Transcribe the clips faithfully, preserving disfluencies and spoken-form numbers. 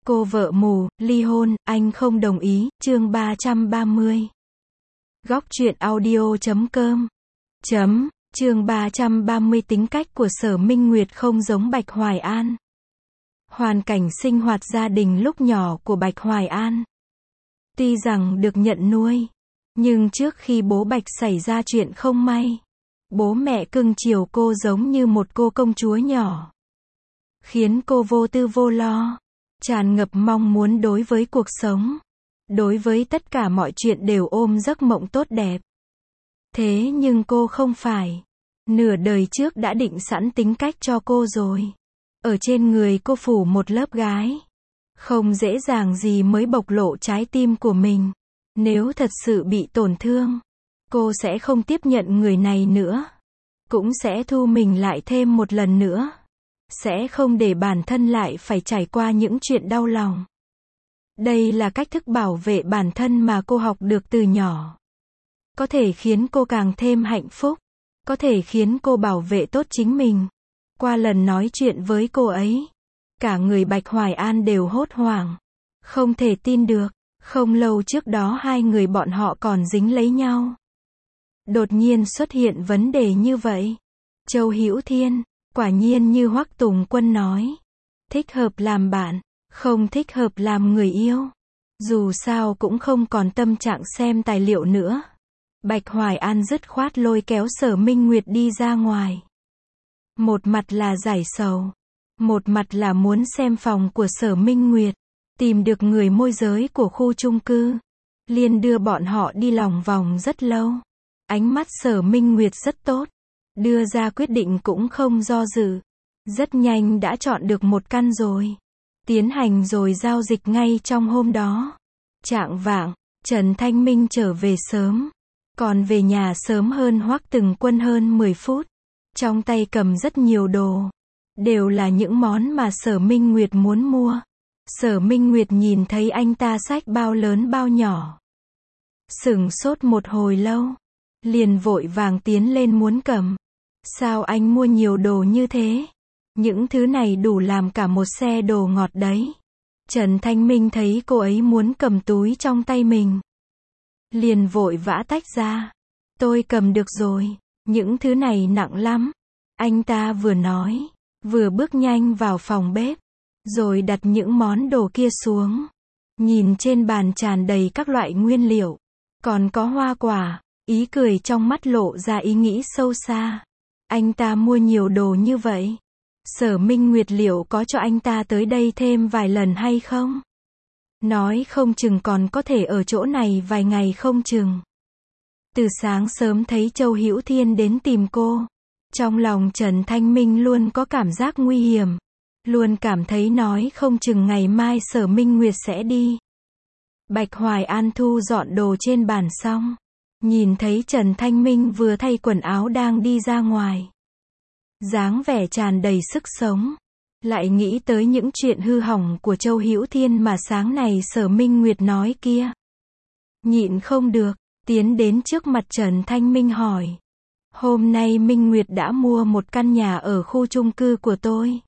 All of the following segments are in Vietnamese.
Cô vợ mù, ly hôn, anh không đồng ý, chương ba trăm ba mươi. Góc truyện audio chấm com. Chấm, chương ba trăm ba mươi tính cách của Sở Minh Nguyệt không giống Bạch Hoài An. Hoàn cảnh sinh hoạt gia đình lúc nhỏ của Bạch Hoài An. Tuy rằng được nhận nuôi, nhưng trước khi bố Bạch xảy ra chuyện không may, bố mẹ cưng chiều cô giống như một cô công chúa nhỏ, khiến cô vô tư vô lo, tràn ngập mong muốn đối với cuộc sống. Đối với tất cả mọi chuyện đều ôm giấc mộng tốt đẹp. Thế nhưng cô không phải. Nửa đời trước đã định sẵn tính cách cho cô rồi. Ở trên người cô phủ một lớp gái. Không dễ dàng gì mới bộc lộ trái tim của mình. Nếu thật sự bị tổn thương, cô sẽ không tiếp nhận người này nữa. Cũng sẽ thu mình lại thêm một lần nữa. Sẽ không để bản thân lại phải trải qua những chuyện đau lòng. Đây là cách thức bảo vệ bản thân mà cô học được từ nhỏ. Có thể khiến cô càng thêm hạnh phúc. Có thể khiến cô bảo vệ tốt chính mình. Qua lần nói chuyện với cô ấy, cả người Bạch Hoài An đều hốt hoảng. Không thể tin được, không lâu trước đó hai người bọn họ còn dính lấy nhau. Đột nhiên xuất hiện vấn đề như vậy. Châu Hữu Thiên, quả nhiên như Hoắc Tùng Quân nói. Thích hợp làm bạn, không thích hợp làm người yêu. Dù sao cũng không còn tâm trạng xem tài liệu nữa. Bạch Hoài An dứt khoát lôi kéo Sở Minh Nguyệt đi ra ngoài. Một mặt là giải sầu, một mặt là muốn xem phòng của Sở Minh Nguyệt, tìm được người môi giới của khu chung cư. Liền đưa bọn họ đi lòng vòng rất lâu. Ánh mắt Sở Minh Nguyệt rất tốt, đưa ra quyết định cũng không do dự. Rất nhanh đã chọn được một căn rồi. Tiến hành rồi giao dịch ngay trong hôm đó. Chạng vạng, Trần Thanh Minh trở về sớm. Còn về nhà sớm hơn Hoắc Tùng Quân hơn mười phút. Trong tay cầm rất nhiều đồ. Đều là những món mà Sở Minh Nguyệt muốn mua. Sở Minh Nguyệt nhìn thấy anh ta xách bao lớn bao nhỏ. Sửng sốt một hồi lâu. Liền vội vàng tiến lên muốn cầm. Sao anh mua nhiều đồ như thế? Những thứ này đủ làm cả một xe đồ ngọt đấy. Trần Thanh Minh thấy cô ấy muốn cầm túi trong tay mình. Liền vội vã tách ra. Tôi cầm được rồi. Những thứ này nặng lắm. Anh ta vừa nói, vừa bước nhanh vào phòng bếp. Rồi đặt những món đồ kia xuống. Nhìn trên bàn tràn đầy các loại nguyên liệu. Còn có hoa quả. Ý cười trong mắt lộ ra ý nghĩ sâu xa. Anh ta mua nhiều đồ như vậy. Sở Minh Nguyệt liệu có cho anh ta tới đây thêm vài lần hay không? Nói không chừng còn có thể ở chỗ này vài ngày không chừng. Từ sáng sớm thấy Châu Hữu Thiên đến tìm cô. Trong lòng Trần Thanh Minh luôn có cảm giác nguy hiểm. Luôn cảm thấy nói không chừng ngày mai Sở Minh Nguyệt sẽ đi. Bạch Hoài An thu dọn đồ trên bàn xong. Nhìn thấy Trần Thanh Minh vừa thay quần áo đang đi ra ngoài. Dáng vẻ tràn đầy sức sống. Lại nghĩ tới những chuyện hư hỏng của Châu Hữu Thiên mà sáng này Sở Minh Nguyệt nói kia. Nhịn không được, tiến đến trước mặt Trần Thanh Minh hỏi. Hôm nay Minh Nguyệt đã mua một căn nhà ở khu chung cư của tôi.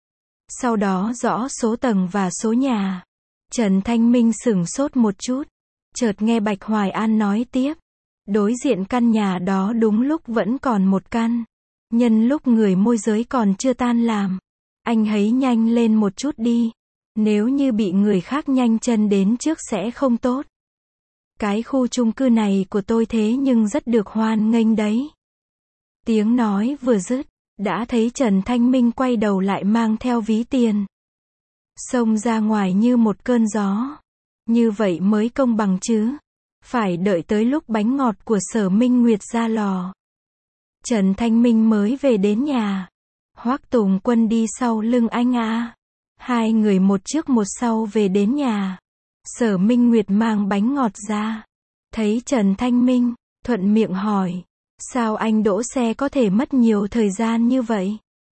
Sau đó rõ số tầng và số nhà. Trần Thanh Minh sửng sốt một chút. Chợt nghe Bạch Hoài An nói tiếp. Đối diện căn nhà đó đúng lúc vẫn còn một căn. Nhân lúc người môi giới còn chưa tan làm. Anh hãy nhanh lên một chút đi. Nếu như bị người khác nhanh chân đến trước sẽ không tốt. Cái khu chung cư này của tôi thế nhưng rất được hoan nghênh đấy. Tiếng nói vừa dứt, đã thấy Trần Thanh Minh quay đầu lại mang theo ví tiền. Xông ra ngoài như một cơn gió. Như vậy mới công bằng chứ. Phải đợi tới lúc bánh ngọt của Sở Minh Nguyệt ra lò. Trần Thanh Minh mới về đến nhà. Hoắc Tùng Quân đi sau lưng anh à. Hai người một trước một sau về đến nhà. Sở Minh Nguyệt mang bánh ngọt ra. Thấy Trần Thanh Minh, thuận miệng hỏi. Sao anh đỗ xe có thể mất nhiều thời gian như vậy?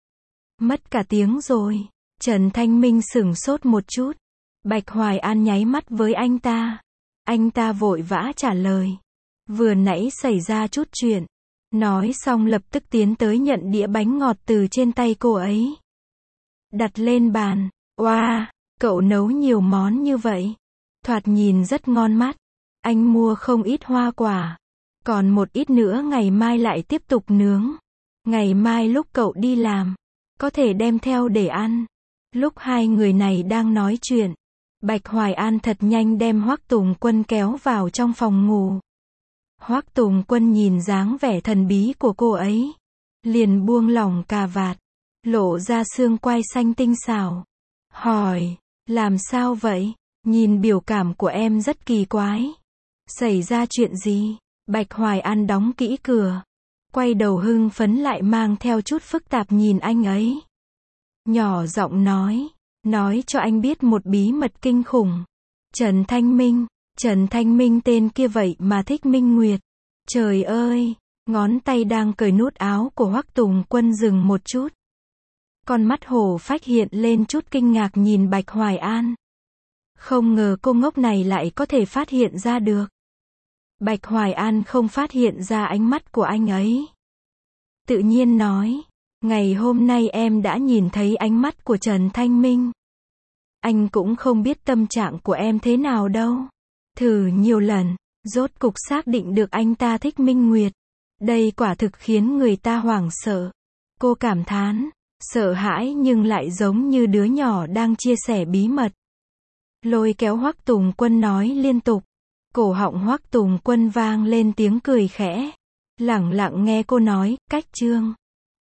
Mất cả tiếng rồi. Trần Thanh Minh sửng sốt một chút. Bạch Hoài An nháy mắt với anh ta. Anh ta vội vã trả lời. Vừa nãy xảy ra chút chuyện. Nói xong lập tức tiến tới nhận đĩa bánh ngọt từ trên tay cô ấy. Đặt lên bàn. Oa, Cậu nấu nhiều món như vậy. Thoạt nhìn rất ngon mắt. Anh mua không ít hoa quả. Còn một ít nữa ngày mai lại tiếp tục nướng. Ngày mai lúc cậu đi làm, có thể đem theo để ăn. Lúc hai người này đang nói chuyện, Bạch Hoài An thật nhanh đem Hoắc Tùng Quân kéo vào trong phòng ngủ. Hoắc Tùng Quân nhìn dáng vẻ thần bí của cô ấy, liền buông lỏng cà vạt, lộ ra xương quai xanh tinh xảo. Hỏi, làm sao vậy? Nhìn biểu cảm của em rất kỳ quái. Xảy ra chuyện gì? Bạch Hoài An đóng kỹ cửa, quay đầu hưng phấn lại mang theo chút phức tạp nhìn anh ấy. Nhỏ giọng nói, nói cho anh biết một bí mật kinh khủng. Trần Thanh Minh, Trần Thanh Minh tên kia vậy mà thích Minh Nguyệt. Trời ơi, ngón tay đang cởi nút áo của Hoắc Tùng Quân dừng một chút. Con mắt hổ phách hiện lên chút kinh ngạc nhìn Bạch Hoài An. Không ngờ cô ngốc này lại có thể phát hiện ra được. Bạch Hoài An không phát hiện ra ánh mắt của anh ấy. Tự nhiên nói, ngày hôm nay em đã nhìn thấy ánh mắt của Trần Thanh Minh. Anh cũng không biết tâm trạng của em thế nào đâu. Thử nhiều lần, rốt cục xác định được anh ta thích Minh Nguyệt. Đây quả thực khiến người ta hoảng sợ. Cô cảm thán, sợ hãi nhưng lại giống như đứa nhỏ đang chia sẻ bí mật. Lôi kéo Hoắc Tùng Quân nói liên tục. Cổ họng Hoắc Tùng Quân vang lên tiếng cười khẽ. Lẳng lặng nghe cô nói, cách chương.